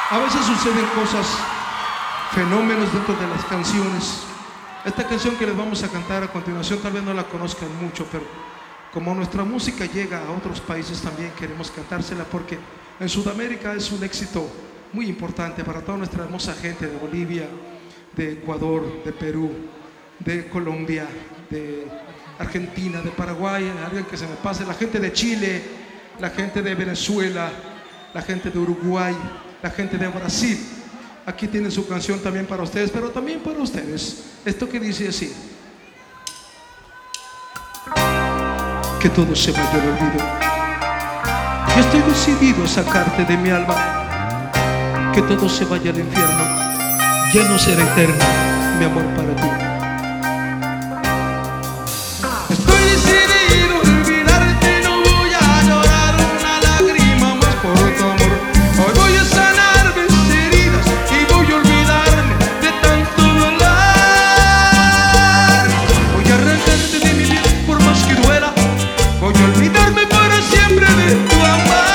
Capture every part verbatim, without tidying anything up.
A veces suceden cosas, fenómenos dentro de las canciones. Esta canción que les vamos a cantar a continuación tal vez no la conozcan mucho, pero como nuestra música llega a otros países también queremos cantársela, porque en Sudamérica es un éxito muy importante para toda nuestra hermosa gente de Bolivia, de Ecuador, de Perú, de Colombia, de Argentina, de Paraguay, alguien que se me pase, la gente de Chile, la gente de Venezuela, la gente de Uruguay, la gente de Brasil. Aquí tienen su canción también para ustedes, pero también para ustedes. Esto que dice así: que todo se vaya al olvido. Yo estoy decidido a sacarte de mi alma. Que todo se vaya al infierno. Ya no será eterno mi amor para ti. Estoy decidido a olvidarte, no voy a llorar una lágrima más por tu amor. Hoy voy a sanar mis heridas y voy a olvidarme de tanto dolor. Voy a arrancarte de mi vida por más que duela. Voy a olvidarme para siempre de tu amor.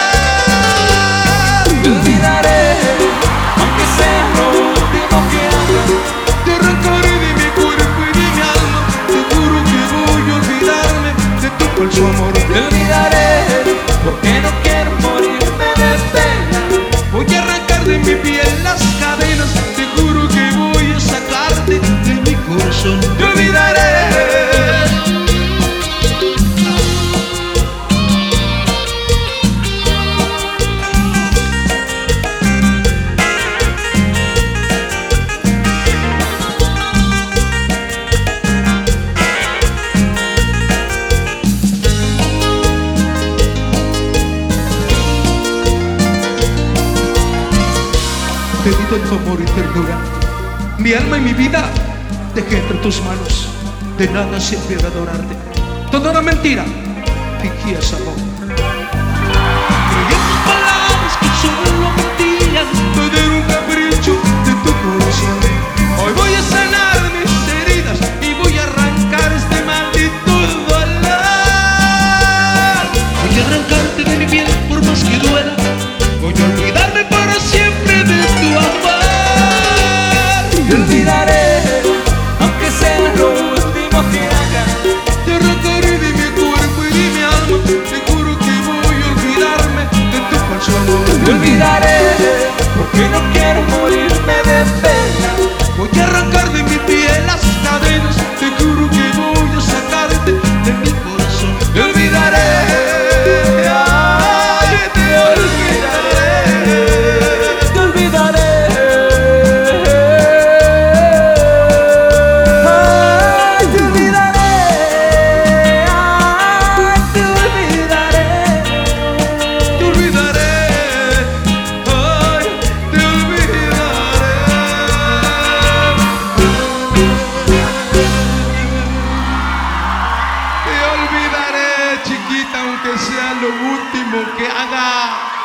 Te olvidaré, aunque sea lo último que haga. Te arrancaré de mi cuerpo y de mi alma. Te juro que voy a olvidarme de tu falso amor. Te olvidaré, porque no quiero morirme de pena. Voy a arrancar de mi piel las cadenas. Te juro que voy a sacarte de mi corazón. Te olvidaré. Te di tanto amor y ternura, mi alma y mi vida dejé entre tus manos. De nada sirvió adorarte, todo era mentira, fingías amor. Creí en tus palabras que solo mentían, todo era un capricho de tu corazón. Hoy voy a sanar mis heridas y voy a arrancar este maldito dolor. Voy a arrancarte de mi piel por más que duela. Voy a olvidarme para siempre de tu amor. Te olvidaré, aunque sea lo último que haga. Te arrancaré de mi cuerpo y de mi alma. Te juro que voy a olvidarme de tu falso amor. Te olvidaré, porque no quiero morirme de pena. Voy a arrancar de mi piel las cadenas. Te juro que voy a sacarte de mi corazón. Te olvidaré, ay, te olvidaré. Te olvidaré, ay, te olvidaré, ay, te olvidaré. Te olvidaré, ay, te olvidaré. Te olvidaré, chiquita, aunque sea lo último que haga.